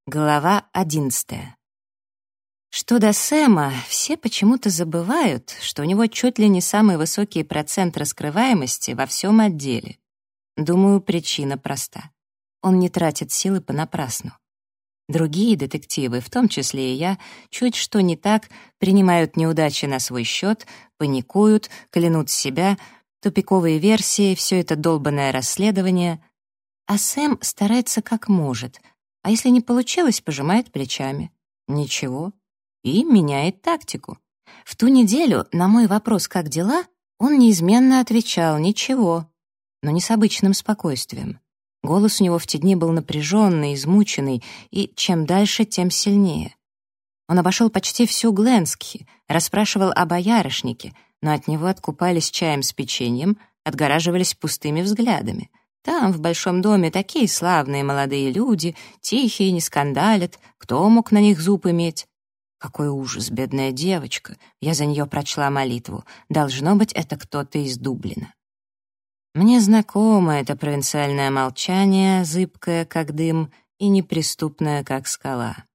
Глава 11. Что до Сэма, все почему-то забывают, что у него чуть ли не самый высокий процент раскрываемости во всем отделе. Думаю, причина проста. Он не тратит силы понапрасну. Другие детективы, в том числе и я, чуть что не так, принимают неудачи на свой счет, паникуют, клянут себя, тупиковые версии, все это долбанное расследование. А Сэм старается как может — а если не получилось, пожимает плечами. Ничего. И меняет тактику. В ту неделю на мой вопрос «как дела?» он неизменно отвечал «ничего», но не с обычным спокойствием. Голос у него в те дни был напряженный, измученный, и чем дальше, тем сильнее. Он обошел почти всю Гленски, расспрашивал о боярышнике, но от него откупались чаем с печеньем, отгораживались пустыми взглядами. Там, в большом доме, такие славные молодые люди, тихие, не скандалят, кто мог на них зуб иметь? Какой ужас, бедная девочка, я за нее прочла молитву. Должно быть, это кто-то из Дублина. Мне знакомо это провинциальное молчание, зыбкое, как дым, и неприступное, как скала.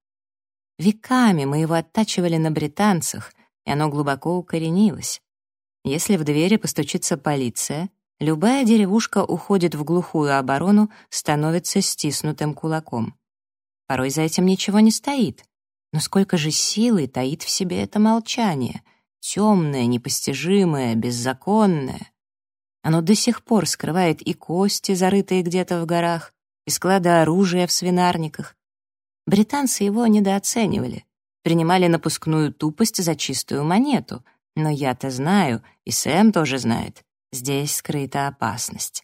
Веками мы его оттачивали на британцах, и оно глубоко укоренилось. Если в двери постучится полиция, любая деревушка уходит в глухую оборону, становится стиснутым кулаком. Порой за этим ничего не стоит. Но сколько же силы таит в себе это молчание, темное, непостижимое, беззаконное. Оно до сих пор скрывает и кости, зарытые где-то в горах, и склады оружия в свинарниках. Британцы его недооценивали, принимали напускную тупость за чистую монету. Но я-то знаю, и Сэм тоже знает, здесь скрыта опасность.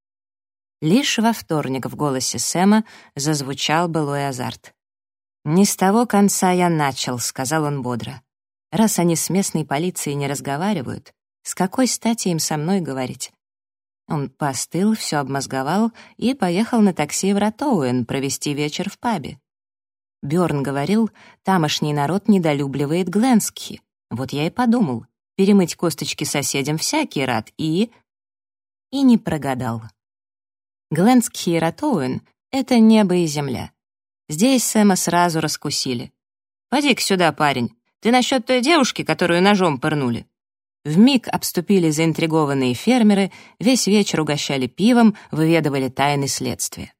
Лишь во вторник в голосе Сэма зазвучал былой азарт. «Не с того конца я начал», — сказал он бодро. «Раз они с местной полицией не разговаривают, с какой стати им со мной говорить?» Он поостыл, все обмозговал и поехал на такси в Ротоуэн провести вечер в пабе. Бёрн говорил, тамошний народ недолюбливает Гленски. Вот я и подумал, перемыть косточки соседям всякий рад, и не прогадал. Гленски и Ротоуэн — это небо и земля. Здесь Сэма сразу раскусили. «Поди-ка сюда, парень, ты насчет той девушки, которую ножом пырнули?» Вмиг обступили заинтригованные фермеры, весь вечер угощали пивом, выведывали тайны следствия.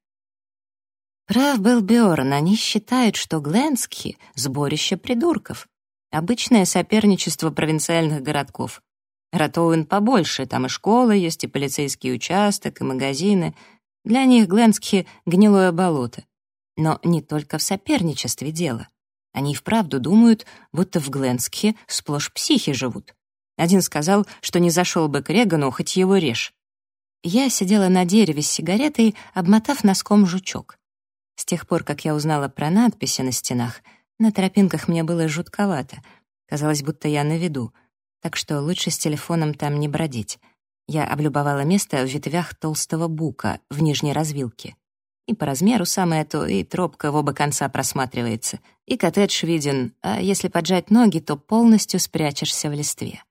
Прав был Бёрн, они считают, что Гленски — сборище придурков. Обычное соперничество провинциальных городков. Ротоуэн побольше, там и школа есть, и полицейский участок, и магазины. Для них Гленски — гнилое болото. Но не только в соперничестве дело. Они и вправду думают, будто в Гленски сплошь психи живут. Один сказал, что не зашел бы к Регану, хоть его режь. Я сидела на дереве с сигаретой, обмотав носком жучок. С тех пор, как я узнала про надписи на стенах, на тропинках мне было жутковато. Казалось, будто я на виду. Так что лучше с телефоном там не бродить. Я облюбовала место в ветвях толстого бука в нижней развилке. И по размеру самое то, и тропка в оба конца просматривается, и коттедж виден, а если поджать ноги, то полностью спрячешься в листве.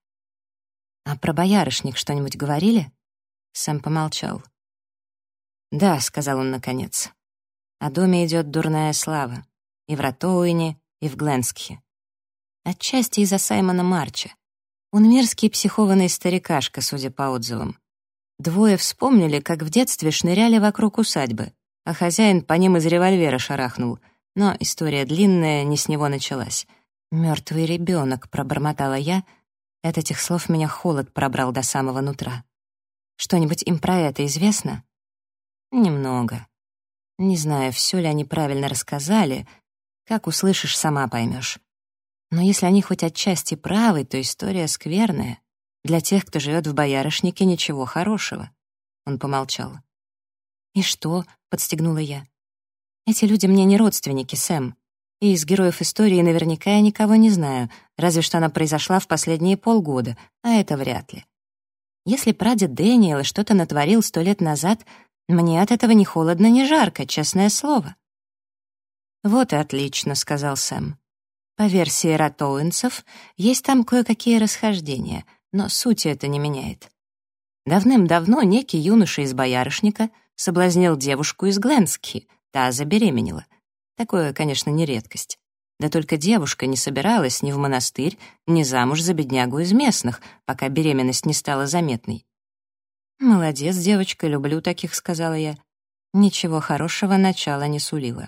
«А про боярышник что-нибудь говорили?» Сэм помолчал. «Да», — сказал он наконец. «О доме идет дурная слава. И в Ротоуэне, и в Гленски. Отчасти из-за Саймона Марча. Он мерзкий психованный старикашка, судя по отзывам. Двое вспомнили, как в детстве шныряли вокруг усадьбы, а хозяин по ним из револьвера шарахнул. Но история длинная, не с него началась. «Мертвый ребенок», — пробормотала я. От этих слов меня холод пробрал до самого нутра. «Что-нибудь им про это известно?» «Немного. Не знаю, все ли они правильно рассказали. Как услышишь, сама поймешь. Но если они хоть отчасти правы, то история скверная. Для тех, кто живет в боярышнике, ничего хорошего». Он помолчал. «И что?» — подстегнула я. «Эти люди мне не родственники, Сэм. И из героев истории наверняка я никого не знаю, разве что она произошла в последние полгода, а это вряд ли. Если прадед Дэниела что-то натворил 100 лет назад, мне от этого ни холодно, ни жарко, честное слово». «Вот и отлично», — сказал Сэм. «По версии ротоуэнцев, есть там кое-какие расхождения, но сути это не меняет. Давным-давно некий юноша из боярышника соблазнил девушку из Гленски, та забеременела. Такое, конечно, не редкость. Да только девушка не собиралась ни в монастырь, ни замуж за беднягу из местных, пока беременность не стала заметной. «Молодец, девочка, люблю таких», — сказала я. Ничего хорошего начала не сулило.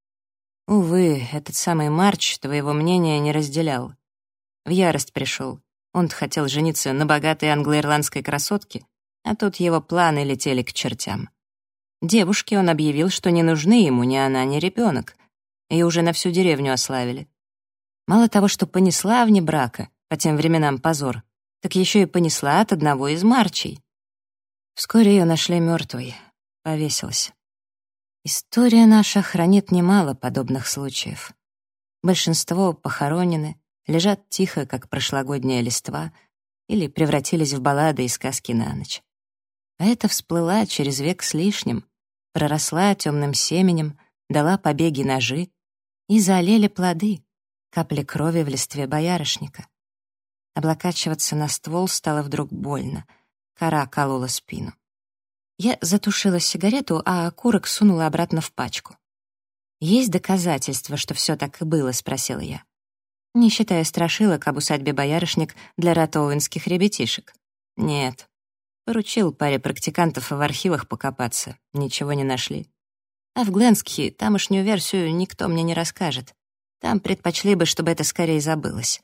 Увы, этот самый Марч твоего мнения не разделял. В ярость пришел. Он-то хотел жениться на богатой англо-ирландской красотке, а тут его планы летели к чертям. Девушке он объявил, что не нужны ему ни она, ни ребенок, и уже на всю деревню ославили. Мало того, что понесла вне брака, по тем временам позор, так еще и понесла от одного из Марчей. Вскоре ее нашли мертвой, повесилась. История наша хранит немало подобных случаев. Большинство похоронены, лежат тихо, как прошлогодняя листва, или превратились в баллады и сказки на ночь. А эта всплыла через век с лишним, проросла темным семенем, дала побеги ножи, и заолели плоды, капли крови в листве боярышника. Облокачиваться на ствол стало вдруг больно, кора колола спину. Я затушила сигарету, а окурок сунула обратно в пачку. «Есть доказательства, что все так и было?» — спросила я. Не считая страшилок об усадьбе Боярышник для ратоуинских ребятишек. Нет. Поручил паре практикантов в архивах покопаться. Ничего не нашли. А в Гленскхи тамошнюю версию никто мне не расскажет. Там предпочли бы, чтобы это скорее забылось.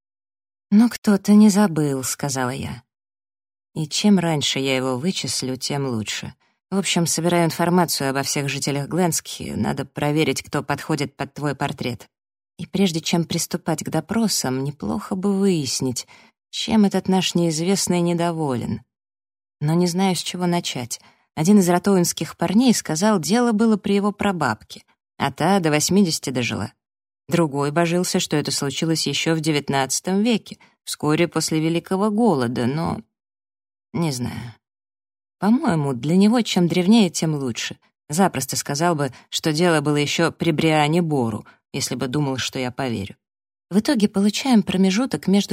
«Но кто-то не забыл», — сказала я. «И чем раньше я его вычислю, тем лучше. В общем, собираю информацию обо всех жителях Гленскхи. Надо проверить, кто подходит под твой портрет. И прежде чем приступать к допросам, неплохо бы выяснить, чем этот наш неизвестный недоволен. Но не знаю, с чего начать. Один из ратоуинских парней сказал, дело было при его прабабке, а та до 80 дожила. Другой божился, что это случилось еще в XIX веке, вскоре после Великого голода, но... не знаю. По-моему, для него чем древнее, тем лучше. Запросто сказал бы, что дело было еще при Бриане Бору, если бы думал, что я поверю. В итоге получаем промежуток между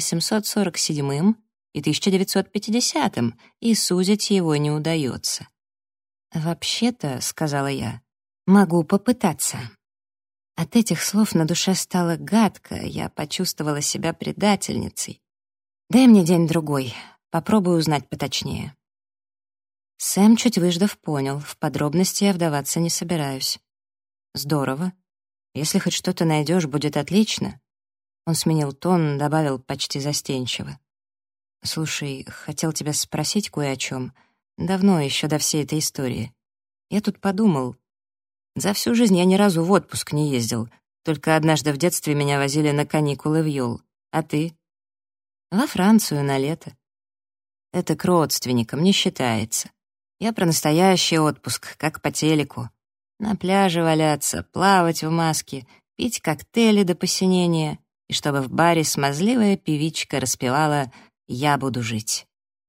1847 и 1950, и сузить его не удается. «Вообще-то», — сказала я, — «могу попытаться». От этих слов на душе стало гадко, я почувствовала себя предательницей. «Дай мне день-другой, попробую узнать поточнее». Сэм, чуть выждав, понял, в подробности я вдаваться не собираюсь. «Здорово. Если хоть что-то найдешь, будет отлично». Он сменил тон, добавил почти застенчиво. «Слушай, хотел тебя спросить кое о чем. Давно, еще до всей этой истории. Я тут подумал. За всю жизнь я ни разу в отпуск не ездил. Только однажды в детстве меня возили на каникулы в Йол. А ты?» «Во Францию на лето». «Это к родственникам, не считается. Я про настоящий отпуск, как по телеку. На пляже валяться, плавать в маске, пить коктейли до посинения, и чтобы в баре смазливая певичка распевала «Я буду жить».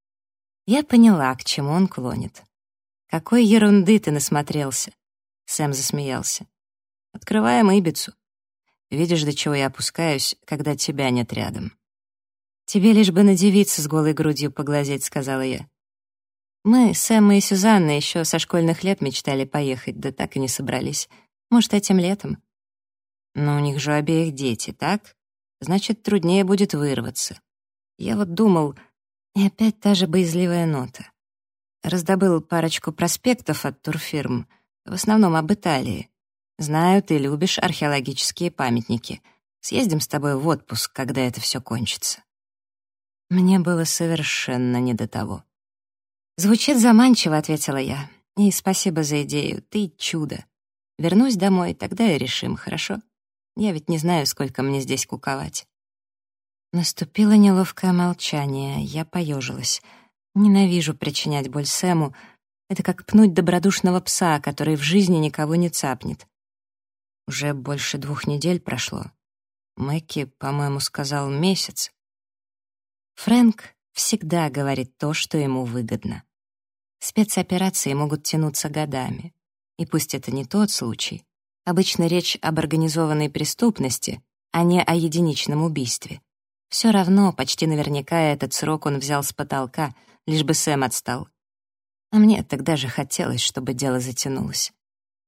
Я поняла, к чему он клонит. «Какой ерунды ты насмотрелся!» Сэм засмеялся. «Открываем Ибицу. Видишь, до чего я опускаюсь, когда тебя нет рядом». «Тебе лишь бы на девицу с голой грудью поглазеть», — сказала я. Мы, Сэм и Сюзанна, еще со школьных лет мечтали поехать, да так и не собрались. Может, этим летом? Но у них же обеих дети, так? Значит, труднее будет вырваться. Я вот думал, и опять та же боязливая нота. Раздобыл парочку проспектов от турфирм, в основном об Италии. Знаю, ты любишь археологические памятники. Съездим с тобой в отпуск, когда это все кончится. Мне было совершенно не до того. «Звучит заманчиво», — ответила я. «И спасибо за идею, ты чудо. Вернусь домой, тогда и решим, хорошо? Я ведь не знаю, сколько мне здесь куковать». Наступило неловкое молчание, я поежилась. Ненавижу причинять боль Сэму. Это как пнуть добродушного пса, который в жизни никого не цапнет. Уже больше 2 недель прошло. Мэкки, по-моему, сказал месяц. Фрэнк всегда говорит то, что ему выгодно. Спецоперации могут тянуться годами. И пусть это не тот случай. Обычно речь об организованной преступности, а не о единичном убийстве. Все равно, почти наверняка, этот срок он взял с потолка, лишь бы Сэм отстал. А мне тогда же хотелось, чтобы дело затянулось.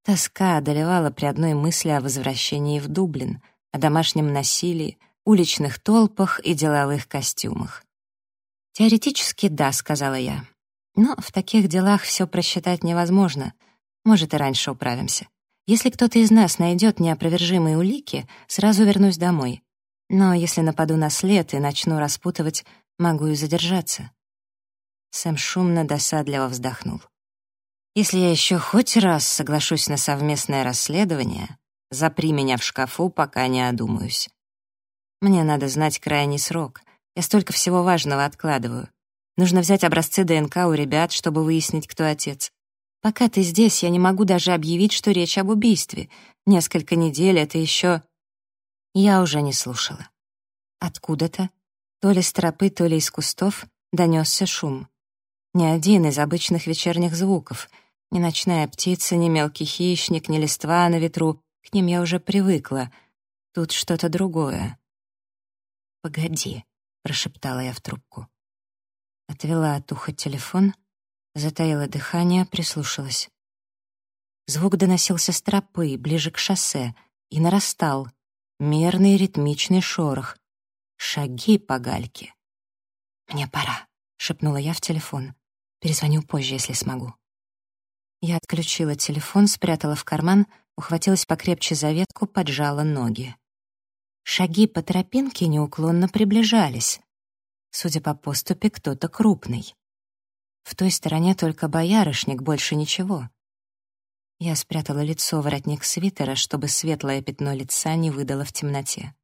Тоска одолевала при одной мысли о возвращении в Дублин, о домашнем насилии, уличных толпах и деловых костюмах. «Теоретически, да», — сказала я. «Но в таких делах все просчитать невозможно. Может, и раньше управимся. Если кто-то из нас найдет неопровержимые улики, сразу вернусь домой. Но если нападу на след и начну распутывать, могу и задержаться». Сэм шумно, досадливо вздохнул. «Если я еще хоть раз соглашусь на совместное расследование, запри меня в шкафу, пока не одумаюсь. Мне надо знать крайний срок. Я столько всего важного откладываю. Нужно взять образцы ДНК у ребят, чтобы выяснить, кто отец. Пока ты здесь, я не могу даже объявить, что речь об убийстве. Несколько недель — это еще...» Я уже не слушала. Откуда-то, то ли с тропы, то ли из кустов, донесся шум. Ни один из обычных вечерних звуков. Ни ночная птица, ни мелкий хищник, ни листва на ветру. К ним я уже привыкла. Тут что-то другое. «Погоди», — прошептала я в трубку. Отвела от уха телефон, затаила дыхание, прислушалась. Звук доносился с тропы, ближе к шоссе, и нарастал. Мерный ритмичный шорох. Шаги по гальке. «Мне пора», — шепнула я в телефон. «Перезвоню позже, если смогу». Я отключила телефон, спрятала в карман, ухватилась покрепче за ветку, поджала ноги. Шаги по тропинке неуклонно приближались. Судя по поступе, кто-то крупный. В той стороне только боярышник, больше ничего. Я спрятала лицо в воротник свитера, чтобы светлое пятно лица не выдало в темноте.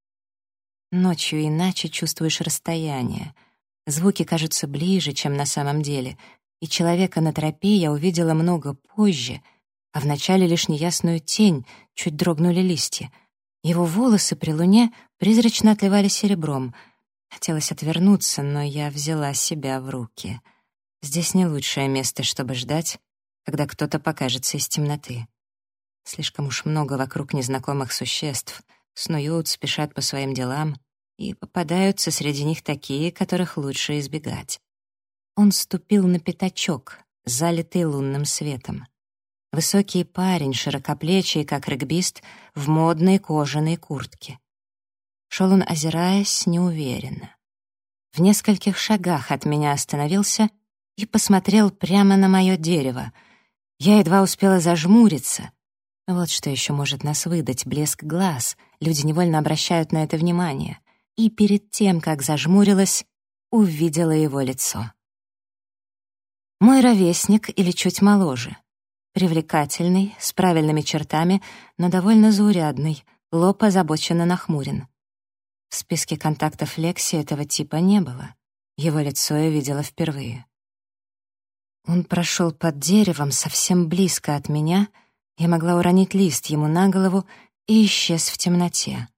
Ночью иначе чувствуешь расстояние. Звуки кажутся ближе, чем на самом деле, и человека на тропе я увидела много позже, а вначале лишь неясную тень, чуть дрогнули листья. Его волосы при луне призрачно отливали серебром. Хотелось отвернуться, но я взяла себя в руки. Здесь не лучшее место, чтобы ждать, когда кто-то покажется из темноты. Слишком уж много вокруг незнакомых существ, снуют, спешат по своим делам, и попадаются среди них такие, которых лучше избегать. Он ступил на пятачок, залитый лунным светом. Высокий парень, широкоплечий, как регбист, в модной кожаной куртке. Шел он, озираясь, неуверенно. В нескольких шагах от меня остановился и посмотрел прямо на мое дерево. Я едва успела зажмуриться. Вот что еще может нас выдать: блеск глаз. Люди невольно обращают на это внимание. И перед тем, как зажмурилась, увидела его лицо. Мой ровесник или чуть моложе. Привлекательный, с правильными чертами, но довольно заурядный, лоб озабоченно нахмурен. В списке контактов Лекси этого типа не было. Его лицо я видела впервые. Он прошел под деревом совсем близко от меня, я могла уронить лист ему на голову и исчез в темноте.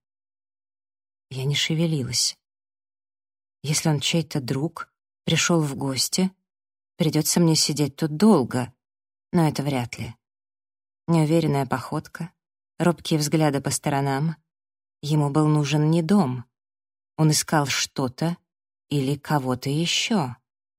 Я не шевелилась. Если он чей-то друг, пришел в гости, придется мне сидеть тут долго, но это вряд ли. Неуверенная походка, робкие взгляды по сторонам. Ему был нужен не дом. Он искал что-то или кого-то еще.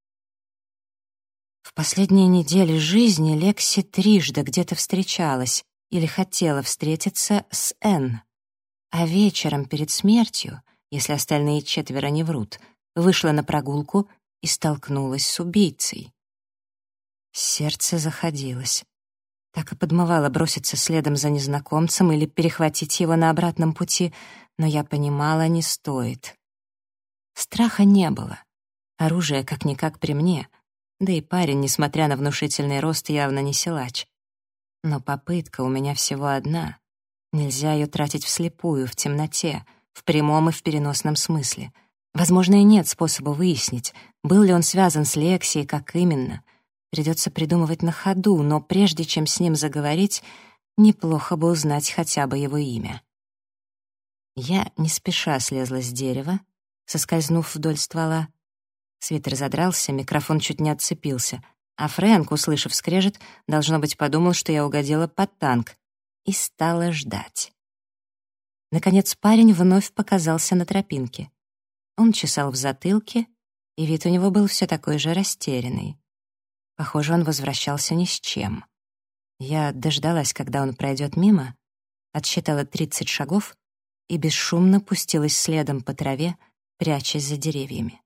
В последние недели жизни Лекси трижды где-то встречалась или хотела встретиться с Энн. А вечером перед смертью, если остальные четверо не врут, вышла на прогулку и столкнулась с убийцей. Сердце заходилось. Так и подмывало броситься следом за незнакомцем или перехватить его на обратном пути, но я понимала, не стоит. Страха не было. Оружие как-никак при мне, да и парень, несмотря на внушительный рост, явно не силач. Но попытка у меня всего одна. Нельзя ее тратить вслепую, в темноте, в прямом и в переносном смысле. Возможно, и нет способа выяснить, был ли он связан с Лекси и как именно. Придется придумывать на ходу, но прежде чем с ним заговорить, неплохо бы узнать хотя бы его имя. Я не спеша слезла с дерева, соскользнув вдоль ствола. Свитер задрался, микрофон чуть не отцепился, а Фрэнк, услышав скрежет, должно быть, подумал, что я угодила под танк, и стала ждать. Наконец парень вновь показался на тропинке. Он чесал в затылке, и вид у него был все такой же растерянный. Похоже, он возвращался ни с чем. Я дождалась, когда он пройдет мимо, отсчитала 30 шагов и бесшумно пустилась следом по траве, прячась за деревьями.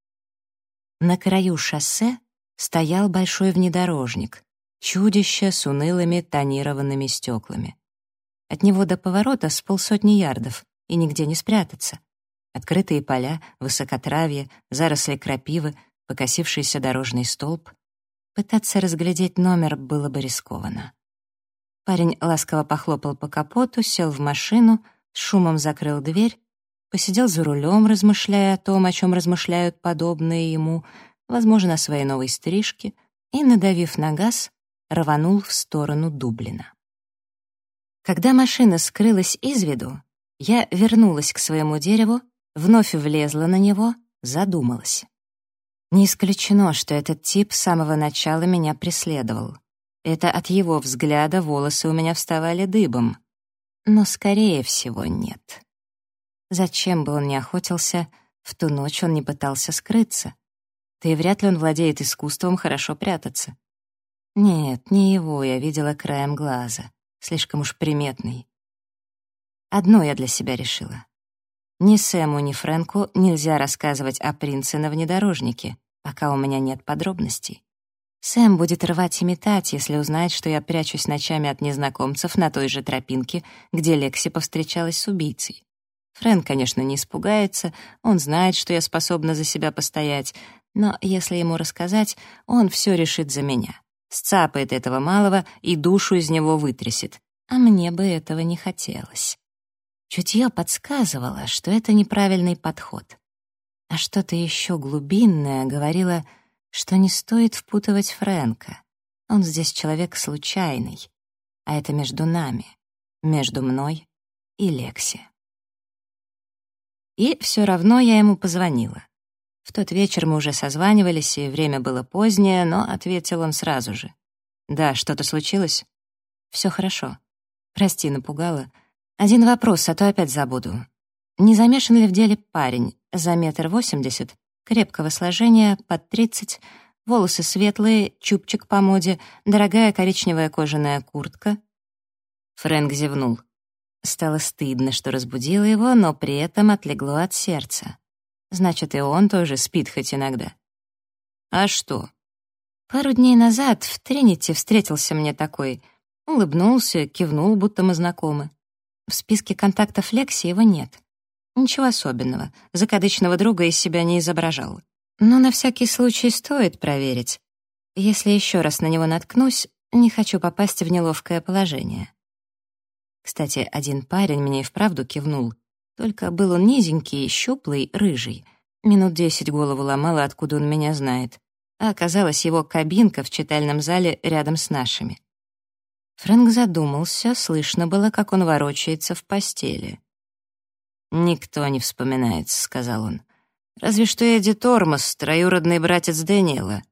На краю шоссе стоял большой внедорожник, чудище с унылыми тонированными стеклами. От него до поворота с 50 ярдов, и нигде не спрятаться. Открытые поля, высокотравье, заросли крапивы, покосившийся дорожный столб. Пытаться разглядеть номер было бы рискованно. Парень ласково похлопал по капоту, сел в машину, с шумом закрыл дверь, посидел за рулем, размышляя о том, о чем размышляют подобные ему, возможно, о своей новой стрижке, и, надавив на газ, рванул в сторону Дублина. Когда машина скрылась из виду, я вернулась к своему дереву, вновь влезла на него, задумалась. Не исключено, что этот тип с самого начала меня преследовал. Это от его взгляда волосы у меня вставали дыбом. Но, скорее всего, нет. Зачем бы он ни охотился, в ту ночь он не пытался скрыться. Да и вряд ли он владеет искусством хорошо прятаться. Нет, не его я видела краем глаза. Слишком уж приметный. Одно я для себя решила. Ни Сэму, ни Фрэнку нельзя рассказывать о принце на внедорожнике, пока у меня нет подробностей. Сэм будет рвать и метать, если узнает, что я прячусь ночами от незнакомцев на той же тропинке, где Лекси повстречалась с убийцей. Фрэнк, конечно, не испугается, он знает, что я способна за себя постоять, но если ему рассказать, он все решит за меня. Сцапает этого малого и душу из него вытрясет. А мне бы этого не хотелось. Чутье подсказывало, что это неправильный подход. А что-то еще глубинное говорило, что не стоит впутывать Фрэнка. Он здесь человек случайный. А это между нами, между мной и Лекси. И все равно я ему позвонила. В тот вечер мы уже созванивались, и время было позднее, но ответил он сразу же. «Да, что-то случилось?» «Все хорошо. Прости, напугала. Один вопрос, а то опять забуду. Не замешан ли в деле парень за 1,80 м, крепкого сложения, под 30, волосы светлые, чубчик по моде, дорогая коричневая кожаная куртка?» Фрэнк зевнул. Стало стыдно, что разбудила его, но при этом отлегло от сердца. Значит, и он тоже спит хоть иногда. «А что?» Пару дней назад в Тринити встретился мне такой. Улыбнулся, кивнул, будто мы знакомы. В списке контактов Лекси его нет. Ничего особенного, закадычного друга из себя не изображал. Но на всякий случай стоит проверить. Если еще раз на него наткнусь, не хочу попасть в неловкое положение. Кстати, один парень мне и вправду кивнул. Только был он низенький, щуплый, рыжий. Минут 10 голову ломала, откуда он меня знает. А оказалась его кабинка в читальном зале рядом с нашими. Фрэнк задумался, слышно было, как он ворочается в постели. «Никто не вспоминается», — сказал он. «Разве что Эдди Тормоз, троюродный братец Дэниела.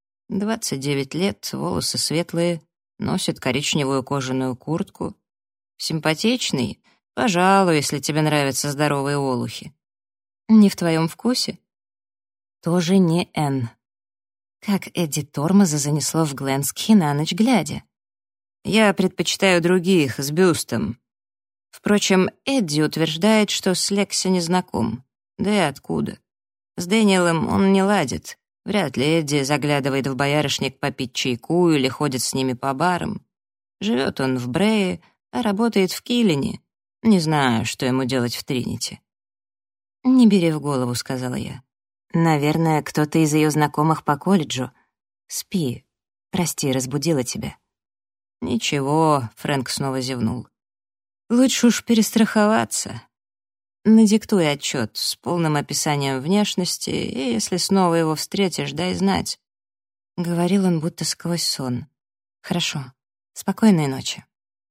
29 лет, волосы светлые, носит коричневую кожаную куртку. Симпатичный? Пожалуй, если тебе нравятся здоровые олухи. Не в твоем вкусе? Тоже не Энн. Как Эдди Тормоза занесло в Гленски на ночь глядя. Я предпочитаю других, с бюстом. Впрочем, Эдди утверждает, что с Лекси не знаком. Да и откуда? С Дэниелом он не ладит. Вряд ли Эдди заглядывает в боярышник попить чайку или ходит с ними по барам. Живет он в Брее, а работает в Киллине. Не знаю, что ему делать в Тринити. «Не бери в голову», — сказала я. «Наверное, кто-то из ее знакомых по колледжу. Спи. Прости, разбудила тебя». «Ничего», — Фрэнк снова зевнул. «Лучше уж перестраховаться. Надиктуй отчет с полным описанием внешности, и если снова его встретишь, дай знать». Говорил он будто сквозь сон. «Хорошо. Спокойной ночи».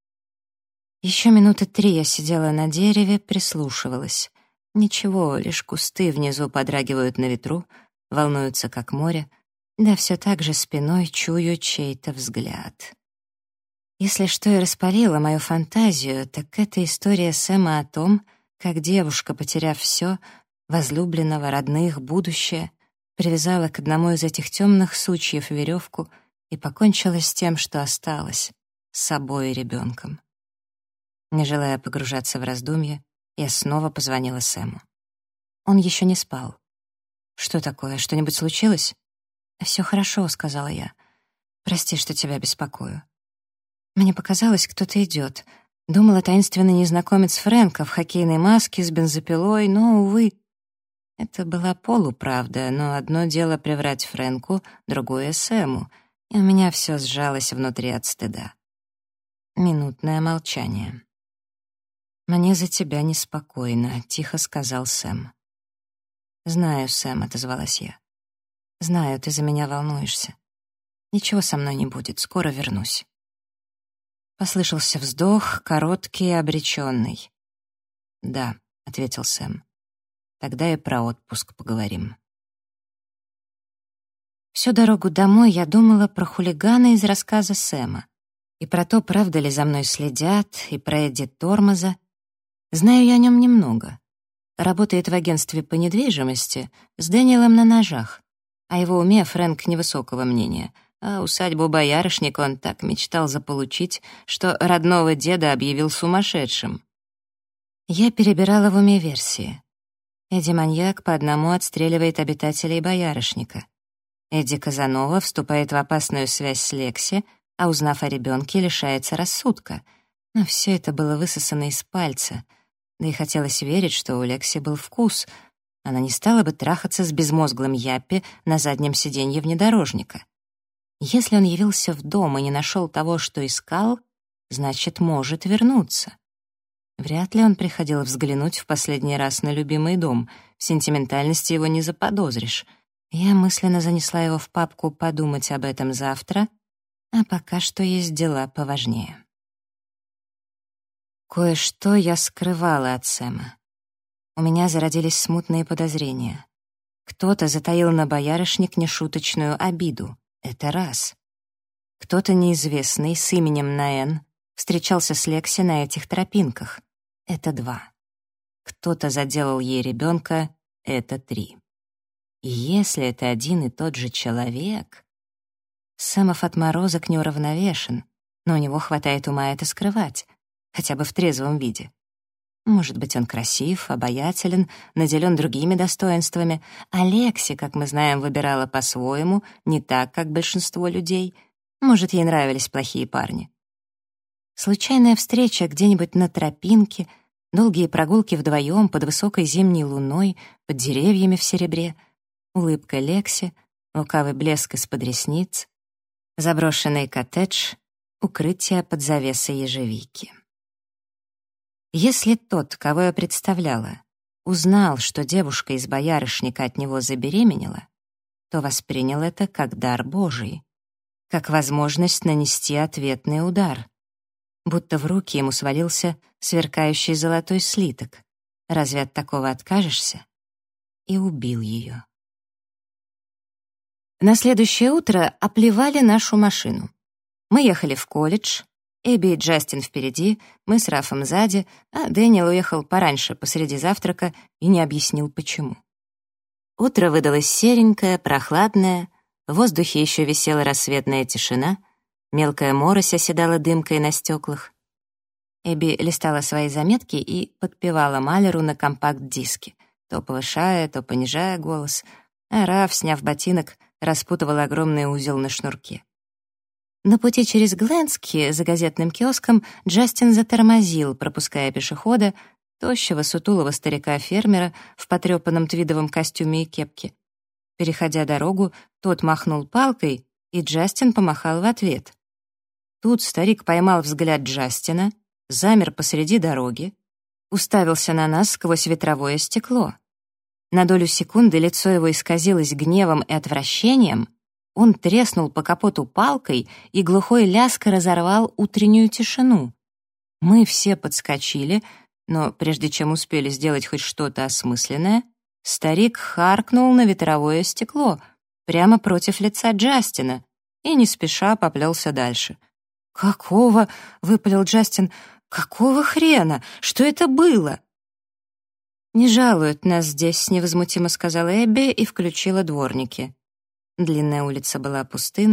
Еще минуты 3 я сидела на дереве, прислушивалась. Ничего, лишь кусты внизу подрагивают на ветру, волнуются, как море, да все так же спиной чую чей-то взгляд. Если что и распалило мою фантазию, так это история Сэма о том, как девушка, потеряв все, возлюбленного, родных, будущее, привязала к одному из этих темных сучьев веревку и покончила с тем, что осталось, с собой и ребенком. Не желая погружаться в раздумья, я снова позвонила Сэму. Он еще не спал. «Что такое? Что-нибудь случилось?» «Все хорошо», — сказала я. «Прости, что тебя беспокою». Мне показалось, кто-то идет. Думала, таинственный незнакомец Фрэнка в хоккейной маске с бензопилой, но, увы, это была полуправда, но одно дело приврать Фрэнку, другое — Сэму, и у меня все сжалось внутри от стыда. Минутное молчание. «Мне за тебя неспокойно», — тихо сказал Сэм. «Знаю, Сэм», — отозвалась я. «Знаю, ты за меня волнуешься. Ничего со мной не будет, скоро вернусь». Послышался вздох, короткий и обреченный. «Да», — ответил Сэм. «Тогда и про отпуск поговорим». Всю дорогу домой я думала про хулигана из рассказа Сэма. И про то, правда ли за мной следят, и про Эдди Тормоза. Знаю я о нем немного. Работает в агентстве по недвижимости с Дэниелом на ножах. О его уме Фрэнк невысокого мнения, а усадьбу Боярышника он так мечтал заполучить, что родного деда объявил сумасшедшим. Я перебирала в уме версии. Эдди-маньяк по одному отстреливает обитателей Боярышника. Эдди Казанова вступает в опасную связь с Лекси, а узнав о ребенке, лишается рассудка. Но все это было высосано из пальца. Да и хотелось верить, что у Лекси был вкус. Она не стала бы трахаться с безмозглым Яппи на заднем сиденье внедорожника. Если он явился в дом и не нашел того, что искал, значит, может вернуться. Вряд ли он приходил взглянуть в последний раз на любимый дом. В сентиментальности его не заподозришь. Я мысленно занесла его в папку «Подумать об этом завтра», а пока что есть дела поважнее. Кое-что я скрывала от Сэма. У меня зародились смутные подозрения. Кто-то затаил на Боярышник нешуточную обиду. Это раз. Кто-то неизвестный с именем на «Н» встречался с Лекси на этих тропинках. Это два. Кто-то заделал ей ребенка. Это три. И если это один и тот же человек... Сэмов отморозок неуравновешен, но у него хватает ума это скрывать, хотя бы в трезвом виде. Может быть, он красив, обаятелен, наделен другими достоинствами, а Лекси, как мы знаем, выбирала по-своему, не так, как большинство людей. Может, ей нравились плохие парни. Случайная встреча где-нибудь на тропинке, долгие прогулки вдвоем под высокой зимней луной, под деревьями в серебре, улыбка Лекси, лукавый блеск из-под ресниц, заброшенный коттедж, укрытие под завесой ежевики. Если тот, кого я представляла, узнал, что девушка из Боярышника от него забеременела, то воспринял это как дар Божий, как возможность нанести ответный удар. Будто в руки ему свалился сверкающий золотой слиток. Разве от такого откажешься? И убил ее. На следующее утро оплевали нашу машину. Мы ехали в колледж, Эбби и Джастин впереди, мы с Рафом сзади, а Дэниел уехал пораньше посреди завтрака и не объяснил, почему. Утро выдалось серенькое, прохладное, в воздухе еще висела рассветная тишина, мелкая морось оседала дымкой на стеклах. Эбби листала свои заметки и подпевала Малеру на компакт-диске, то повышая, то понижая голос, а Раф, сняв ботинок, распутывал огромный узел на шнурке. На пути через Гленски за газетным киоском Джастин затормозил, пропуская пешехода, тощего, сутулого старика-фермера в потрепанном твидовом костюме и кепке. Переходя дорогу, тот махнул палкой, и Джастин помахал в ответ. Тут старик поймал взгляд Джастина, замер посреди дороги, уставился на нас сквозь ветровое стекло. На долю секунды лицо его исказилось гневом и отвращением, он треснул по капоту палкой, и глухой лязг разорвал утреннюю тишину. Мы все подскочили, но прежде чем успели сделать хоть что-то осмысленное, старик харкнул на ветровое стекло прямо против лица Джастина и не спеша поплелся дальше. «Какого?» — выпалил Джастин. «Какого хрена? Что это было?» «Не жалуют нас здесь», — невозмутимо сказала Эбби и включила дворники. Длинная улица была пустынна,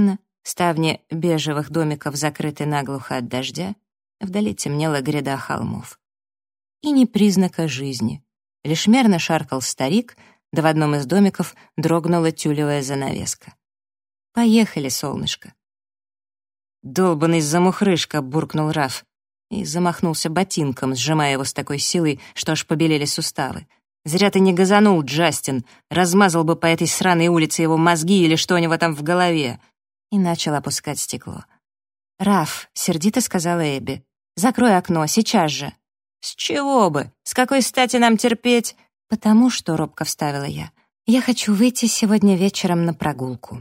Ставни бежевых домиков закрыты наглухо от дождя, вдали темнела гряда холмов. И ни признака жизни. Лишь мерно шаркал старик, да в одном из домиков дрогнула тюлевая занавеска. «Поехали, солнышко». «Долбаный замухрышка!» — буркнул Раф и замахнулся ботинком, сжимая его с такой силой, что аж побелели суставы. «Зря ты не газанул, Джастин! Размазал бы по этой сраной улице его мозги или что у него там в голове!» И начал опускать стекло. «Раф», — сердито сказала Эбби, — «закрой окно, сейчас же». «С чего бы? С какой стати нам терпеть?» «Потому что», — робко вставила я хочу выйти сегодня вечером на прогулку».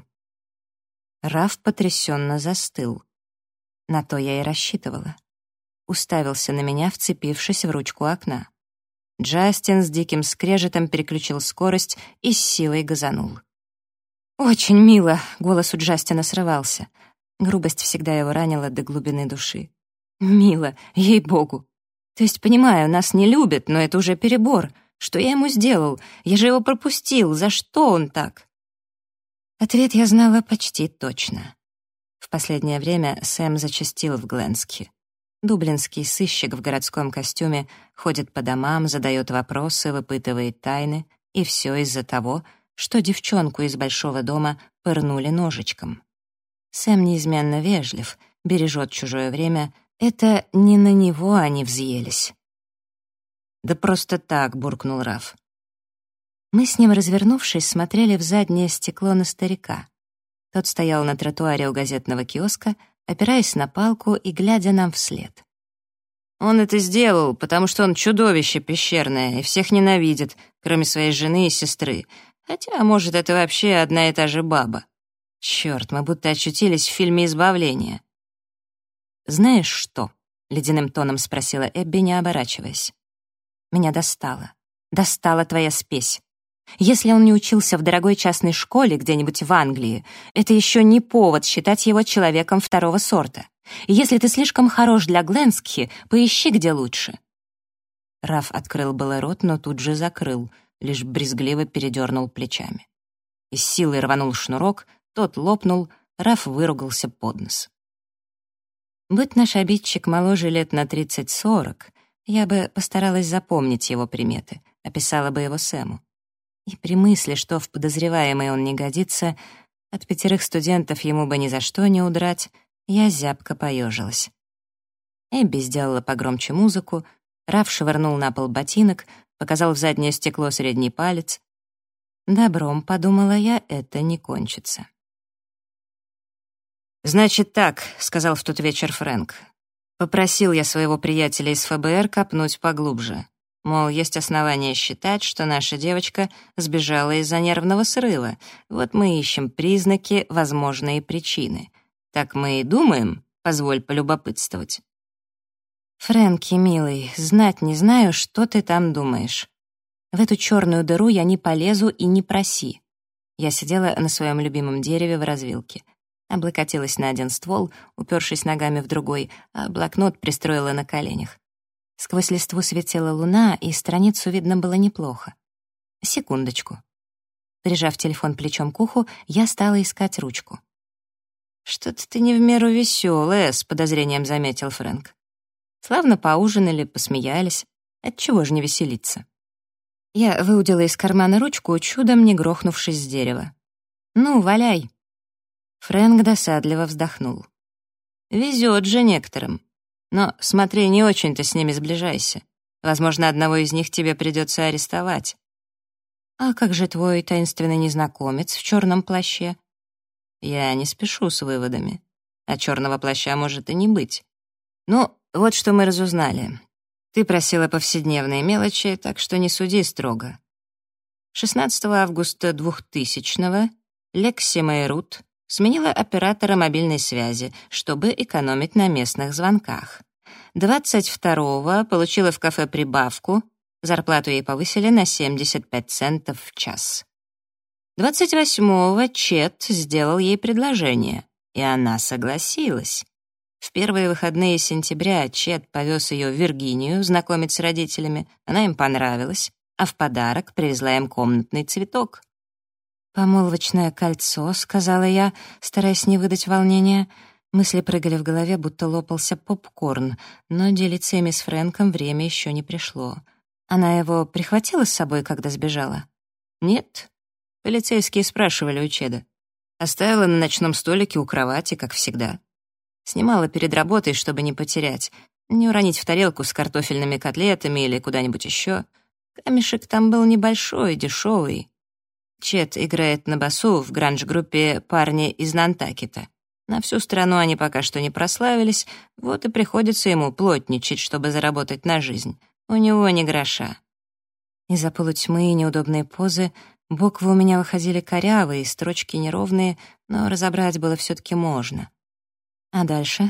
Раф потрясенно застыл. На то я и рассчитывала. Уставился на меня, вцепившись в ручку окна. Джастин с диким скрежетом переключил скорость и с силой газанул. «Очень мило», — голос у Джастина срывался. Грубость всегда его ранила до глубины души. «Мило, ей-богу. То есть, понимаю, нас не любят, но это уже перебор. Что я ему сделал? Я же его пропустил. За что он так?» Ответ я знала почти точно. В последнее время Сэм зачастил в Гленски. Дублинский сыщик в городском костюме ходит по домам, задает вопросы, выпытывает тайны, и все из-за того, что девчонку из большого дома пырнули ножичком. Сэм неизменно вежлив, бережет чужое время. Это не на него они взъелись. «Да просто так», — буркнул Раф. Мы с ним, развернувшись, смотрели в заднее стекло на старика. Тот стоял на тротуаре у газетного киоска, опираясь на палку и глядя нам вслед. «Он это сделал, потому что он чудовище пещерное и всех ненавидит, кроме своей жены и сестры. Хотя, может, это вообще одна и та же баба. Черт, мы будто очутились в фильме «Избавление». «Знаешь что?» — ледяным тоном спросила Эбби, не оборачиваясь. «Меня достала. Достала твоя спесь. Если он не учился в дорогой частной школе где-нибудь в Англии, это еще не повод считать его человеком второго сорта. И если ты слишком хорош для Гленски, поищи где лучше». Раф открыл было рот, но тут же закрыл, лишь брезгливо передернул плечами. И с силой рванул шнурок, тот лопнул, Раф выругался под нос. Будь наш обидчик моложе лет на 30-40, я бы постаралась запомнить его приметы, описала бы его Сэму. И при мысли, что в подозреваемый он не годится, от 5 студентов ему бы ни за что не удрать, я зябко поежилась. Эбби сделала погромче музыку, Раф швырнул на пол ботинок, показал в заднее стекло средний палец. Добром, подумала я, это не кончится. «Значит так», — сказал в тот вечер Фрэнк. «Попросил я своего приятеля из ФБР копнуть поглубже. Мол, есть основания считать, что наша девочка сбежала из-за нервного срыва. Вот мы ищем признаки, возможные причины. Так мы и думаем, позволь полюбопытствовать». «Фрэнки, милый, знать не знаю, что ты там думаешь. В эту черную дыру я не полезу и не проси». Я сидела на своем любимом дереве в развилке. Облокотилась на один ствол, упершись ногами в другой, а блокнот пристроила на коленях. Сквозь листву светила луна, и страницу видно было неплохо. Секундочку. Прижав телефон плечом к уху, я стала искать ручку. «Что-то ты не в меру веселая», — с подозрением заметил Фрэнк. Славно поужинали, посмеялись. Отчего же не веселиться? Я выудила из кармана ручку, чудом не грохнувшись с дерева. «Ну, валяй». Фрэнк досадливо вздохнул. «Везет же некоторым. Но смотри, не очень-то с ними сближайся. Возможно, одного из них тебе придется арестовать». «А как же твой таинственный незнакомец в черном плаще?» «Я не спешу с выводами. А черного плаща может и не быть. Ну, вот что мы разузнали. Ты просила повседневные мелочи, так что не суди строго. 16 августа 2000-го Лекси Мейрут сменила оператора мобильной связи, чтобы экономить на местных звонках. 22-го получила в кафе прибавку, зарплату ей повысили на 75 центов в час. 28-го Чет сделал ей предложение, и она согласилась. В первые выходные сентября Чет повез ее в Виргинию знакомить с родителями, она им понравилась, а в подарок привезла им комнатный цветок. «Помолвочное кольцо», — сказала я, стараясь не выдать волнения. Мысли прыгали в голове, будто лопался попкорн, но делиться ими с Фрэнком время еще не пришло. Она его прихватила с собой, когда сбежала? Нет. Полицейские спрашивали у Чеда. Оставила на ночном столике у кровати, как всегда. Снимала перед работой, чтобы не потерять, не уронить в тарелку с картофельными котлетами или куда-нибудь еще. Камешек там был небольшой, дешевый. Чед играет на басу в гранж-группе «Парни из Нантакета». На всю страну они пока что не прославились, вот и приходится ему плотничать, чтобы заработать на жизнь. У него ни гроша. Из-за полутьмы и неудобной позы буквы у меня выходили корявые, строчки неровные, но разобрать было все-таки можно. А дальше?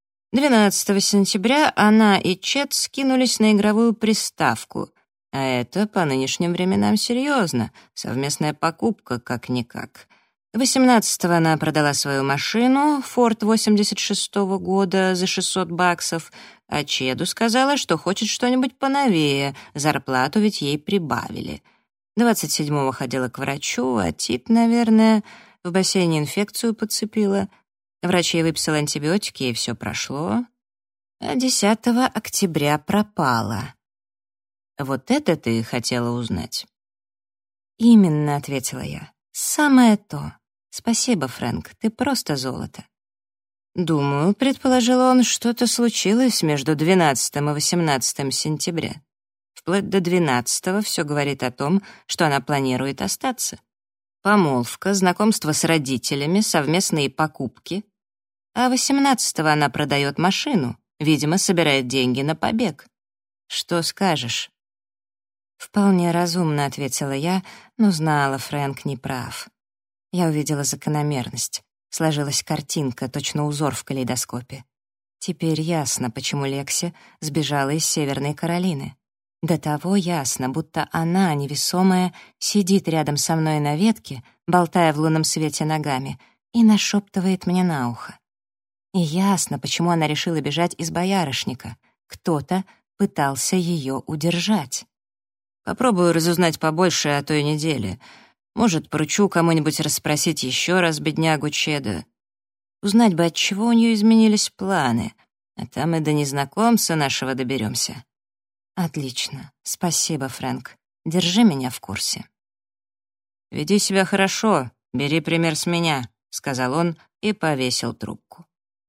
12 сентября она и Чет скинулись на игровую приставку. А это по нынешним временам серьезно, совместная покупка как-никак. 18-го она продала свою машину, Ford 86-го года, за $600, а Чеду сказала, что хочет что-нибудь поновее, зарплату ведь ей прибавили. 27-го ходила к врачу, а тип, наверное, в бассейне инфекцию подцепила. Врач ей выписал антибиотики, и все прошло. А 10 октября пропала. Вот это ты хотела узнать? «Именно», — ответила я. «Самое то. Спасибо, Фрэнк, ты просто золото». «Думаю», — предположил он, — «что-то случилось между 12 и 18 сентября. Вплоть до 12-го все говорит о том, что она планирует остаться. Помолвка, знакомство с родителями, совместные покупки. А 18-го она продает машину, видимо, собирает деньги на побег. Что скажешь?» «Вполне разумно», — ответила я, но знала, Фрэнк не прав. Я увидела закономерность. Сложилась картинка, точно узор в калейдоскопе. Теперь ясно, почему Лекси сбежала из Северной Каролины. До того ясно, будто она, невесомая, сидит рядом со мной на ветке, болтая в лунном свете ногами, и нашептывает мне на ухо. И ясно, почему она решила бежать из боярышника. Кто-то пытался ее удержать. Попробую разузнать побольше о той неделе. Может, поручу кому-нибудь расспросить еще раз беднягу Чеда. Узнать бы, отчего у нее изменились планы, а там и до незнакомца нашего доберемся. Отлично. Спасибо, Фрэнк. Держи меня в курсе. «Веди себя хорошо, бери пример с меня», — сказал он и повесил трубку.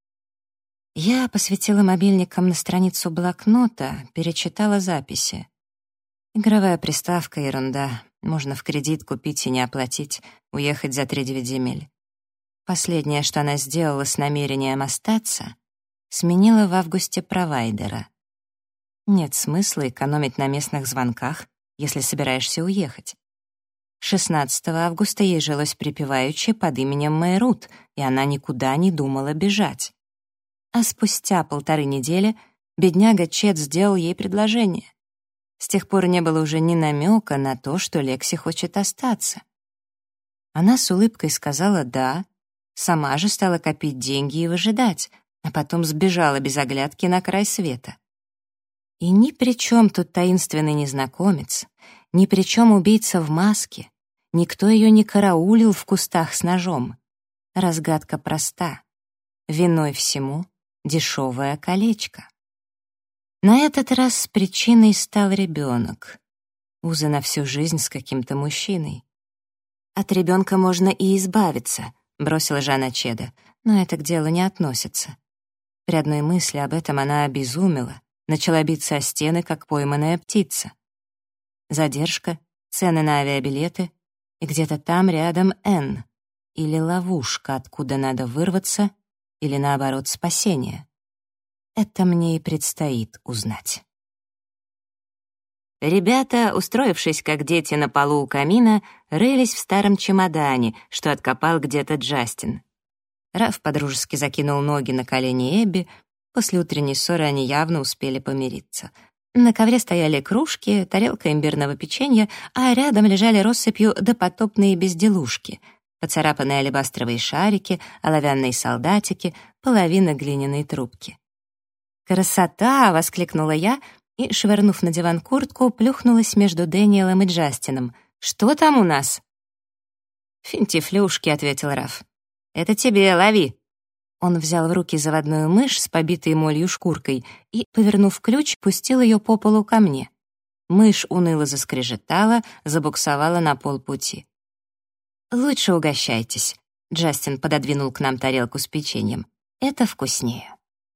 Я посветила мобильником на страницу блокнота, перечитала записи. Игровая приставка — ерунда. Можно в кредит купить и не оплатить, уехать за 3-9 земель. Последнее, что она сделала с намерением остаться, сменила в августе провайдера. Нет смысла экономить на местных звонках, если собираешься уехать. 16 августа ей жилось припеваючи под именем Мэйрут, и она никуда не думала бежать. А спустя 1,5 недели бедняга Чет сделал ей предложение. С тех пор не было уже ни намека на то, что Лекси хочет остаться. Она с улыбкой сказала «да», сама же стала копить деньги и выжидать, а потом сбежала без оглядки на край света. И ни при чем тут таинственный незнакомец, ни при чем убийца в маске, никто ее не караулил в кустах с ножом. Разгадка проста. Виной всему дешевое колечко. На этот раз причиной стал ребенок. Узы на всю жизнь с каким-то мужчиной. «От ребенка можно и избавиться», — бросила Жанна Чеда, но это к делу не относится. При одной мысли об этом она обезумела, начала биться о стены, как пойманная птица. Задержка, цены на авиабилеты, и где-то там рядом Н. Или ловушка, откуда надо вырваться, или, наоборот, спасение. Это мне и предстоит узнать. Ребята, устроившись как дети на полу у камина, рылись в старом чемодане, что откопал где-то Джастин. Раф подружески закинул ноги на колени Эбби. После утренней ссоры они явно успели помириться. На ковре стояли кружки, тарелка имбирного печенья, а рядом лежали россыпью допотопные безделушки — поцарапанные алебастровые шарики, оловянные солдатики, половина глиняной трубки. «Красота!» — воскликнула я и, швырнув на диван куртку, плюхнулась между Дэниелом и Джастином. «Что там у нас?» «Финтифлюшки», — ответил Раф. «Это тебе, лови». Он взял в руки заводную мышь с побитой молью шкуркой и, повернув ключ, пустил ее по полу ко мне. Мышь уныло заскрежетала, забуксовала на полпути. «Лучше угощайтесь», — Джастин пододвинул к нам тарелку с печеньем. «Это вкуснее».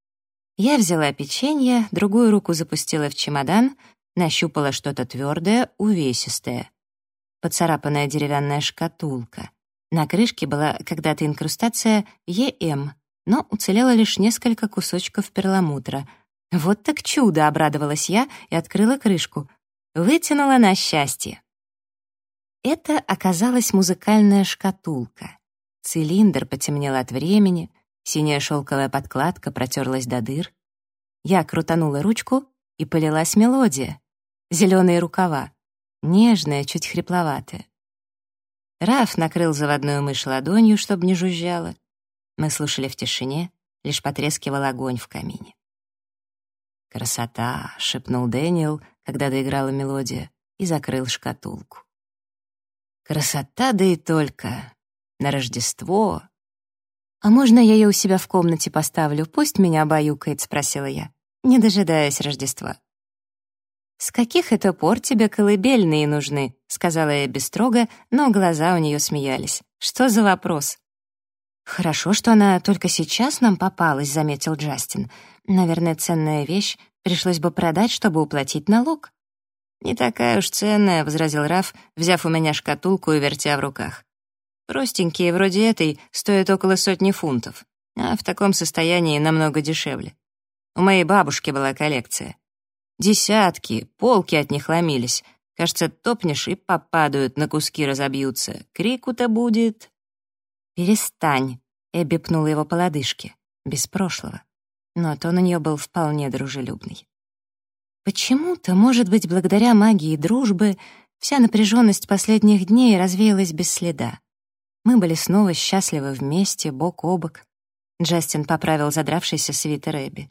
Я взяла печенье, другую руку запустила в чемодан, нащупала что-то твердое, увесистое. Поцарапанная деревянная шкатулка. На крышке была когда-то инкрустация «ЕМ», но уцелело лишь несколько кусочков перламутра. «Вот так чудо!» — обрадовалась я и открыла крышку. Вытянула на счастье. Это оказалась музыкальная шкатулка. Цилиндр потемнел от времени, синяя шелковая подкладка протерлась до дыр. Я крутанула ручку, и полилась мелодия. Зеленые рукава. Нежная, чуть хрипловатая. Раф накрыл заводную мышь ладонью, чтобы не жужжала. Мы слушали в тишине, лишь потрескивал огонь в камине. «Красота!» — шепнул Дэниел, когда доиграла мелодия, и закрыл шкатулку. «Красота, да и только! На Рождество!» «А можно я ее у себя в комнате поставлю? Пусть меня баюкает», — спросила я, не дожидаясь Рождества. «С каких это пор тебе колыбельные нужны?» — сказала Эбби строго, но глаза у нее смеялись. «Что за вопрос?» «Хорошо, что она только сейчас нам попалась», — заметил Джастин. «Наверное, ценная вещь, пришлось бы продать, чтобы уплатить налог». «Не такая уж ценная», — возразил Раф, взяв у меня шкатулку и вертя в руках. «Простенькие, вроде этой, стоят около 100 фунтов, а в таком состоянии намного дешевле. У моей бабушки была коллекция. Десятки, полки от них ломились. Кажется, топнешь и попадают, на куски разобьются. Крику-то будет». «Перестань», — Эбби пнула его по лодыжке, без прошлого. Но тон у нее был вполне дружелюбный. Почему-то, может быть, благодаря магии дружбы, вся напряженность последних дней развеялась без следа. Мы были снова счастливы вместе, бок о бок. Джастин поправил задравшийся свитер Эбби.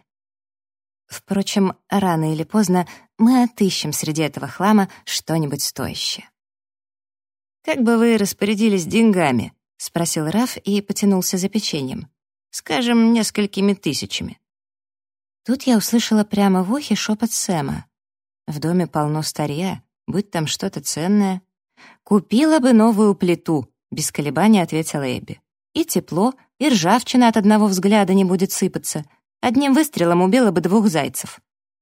Впрочем, рано или поздно мы отыщем среди этого хлама что-нибудь стоящее. «Как бы вы распорядились деньгами?» — спросил Раф и потянулся за печеньем. «Скажем, несколькими тысячами». Тут я услышала прямо в ухе шепот Сэма. «В доме полно старья, будь там что-то ценное». «Купила бы новую плиту», — без колебаний ответила Эбби. «И тепло, и ржавчина от одного взгляда не будет сыпаться. Одним выстрелом убила бы 2 зайцев».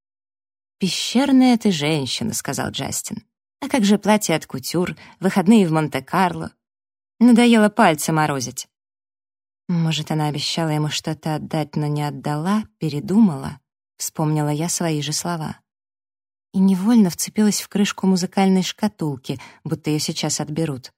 «Пещерная ты женщина», — сказал Джастин. «А как же платье от кутюр, выходные в Монте-Карло? Надоело пальцы морозить». Может, она обещала ему что-то отдать, но не отдала, передумала. Вспомнила я свои же слова. И невольно вцепилась в крышку музыкальной шкатулки, будто ее сейчас отберут.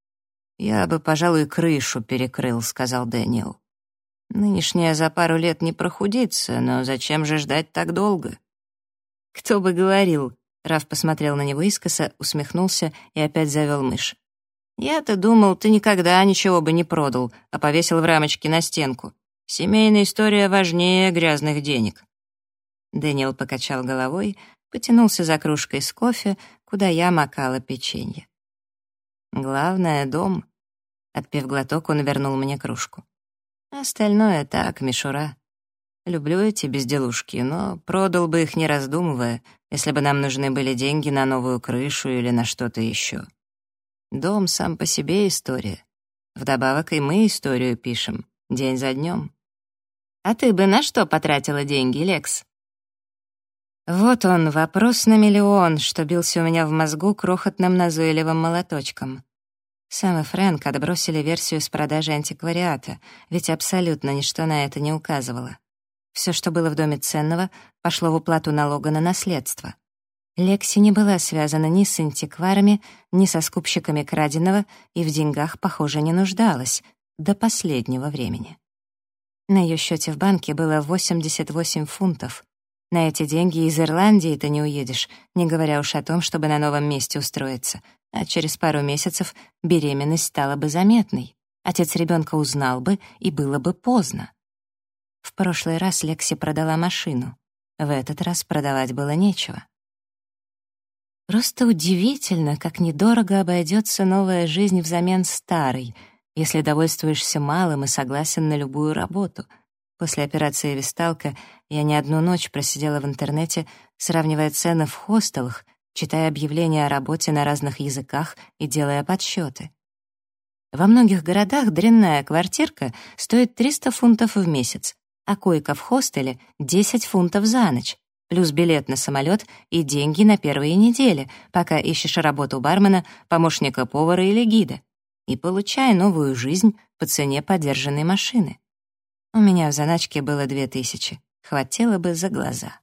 «Я бы, пожалуй, крышу перекрыл», — сказал Дэниел. «Нынешняя за пару лет не прохудится, но зачем же ждать так долго?» «Кто бы говорил?» — Раф посмотрел на него искоса, усмехнулся и опять завел мышь. «Я-то думал, ты никогда ничего бы не продал, а повесил в рамочке на стенку. Семейная история важнее грязных денег». Дэниел покачал головой, потянулся за кружкой с кофе, куда я макала печенье. «Главное — дом». Отпив глоток, он вернул мне кружку. «Остальное так, мишура. Люблю эти безделушки, но продал бы их, не раздумывая, если бы нам нужны были деньги на новую крышу или на что-то еще. Дом сам по себе история. Вдобавок и мы историю пишем, день за днем. А ты бы на что потратила деньги, Лекс?» Вот он, вопрос на миллион, что бился у меня в мозгу крохотным назойливым молоточком. Сэм и Фрэнк отбросили версию с продажи антиквариата, ведь абсолютно ничто на это не указывало. Все, что было в доме ценного, пошло в уплату налога на наследство. Лекси не была связана ни с антикварами, ни со скупщиками краденого и в деньгах, похоже, не нуждалась до последнего времени. На ее счете в банке было 88 фунтов. На эти деньги из Ирландии ты не уедешь, не говоря уж о том, чтобы на новом месте устроиться, а через пару месяцев беременность стала бы заметной. Отец ребенка узнал бы, и было бы поздно. В прошлый раз Лекси продала машину. В этот раз продавать было нечего. Просто удивительно, как недорого обойдется новая жизнь взамен старой, если довольствуешься малым и согласен на любую работу. После операции «Висталка» я не одну ночь просидела в интернете, сравнивая цены в хостелах, читая объявления о работе на разных языках и делая подсчеты. Во многих городах дрянная квартирка стоит 300 фунтов в месяц, а койка в хостеле — 10 фунтов за ночь, плюс билет на самолет и деньги на первые недели, пока ищешь работу бармена, помощника повара или гида, и получай новую жизнь по цене подержанной машины. У меня в заначке было 2000, хватило бы за глаза.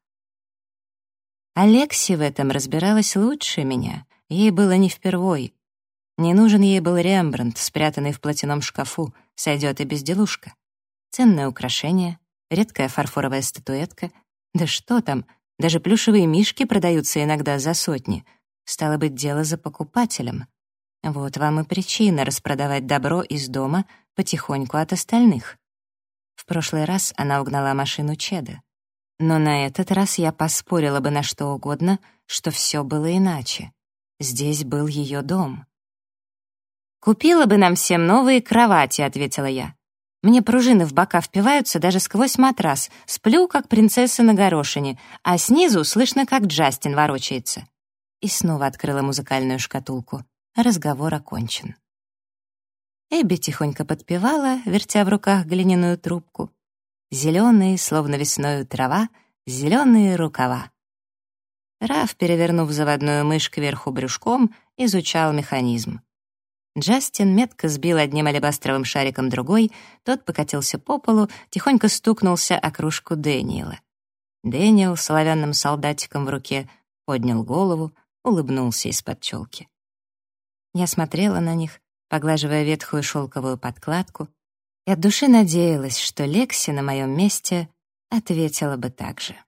Алекси в этом разбиралась лучше меня, ей было не впервой. Не нужен ей был Рембрандт, спрятанный в платяном шкафу, сойдет и безделушка. Ценное украшение, редкая фарфоровая статуэтка. Да что там, даже плюшевые мишки продаются иногда за сотни. Стало быть, дело за покупателем. Вот вам и причина распродавать добро из дома потихоньку от остальных. В прошлый раз она угнала машину Чеда. Но на этот раз я поспорила бы на что угодно, что все было иначе. Здесь был ее дом. «Купила бы нам всем новые кровати», — ответила я. «Мне пружины в бока впиваются даже сквозь матрас. Сплю, как принцесса на горошине, а снизу слышно, как Джастин ворочается». И снова открыла музыкальную шкатулку. Разговор окончен. Эбби тихонько подпевала, вертя в руках глиняную трубку. Зеленые, словно весною трава, зеленые рукава. Раф, перевернув заводную мышь кверху брюшком, изучал механизм. Джастин метко сбил одним алебастровым шариком другой, тот покатился по полу, тихонько стукнулся о кружку Дэниела. Дэниел с оловянным солдатиком в руке поднял голову, улыбнулся из-под челки. Я смотрела на них, поглаживая ветхую шелковую подкладку, и от души надеялась, что Лекси на моем месте ответила бы так же.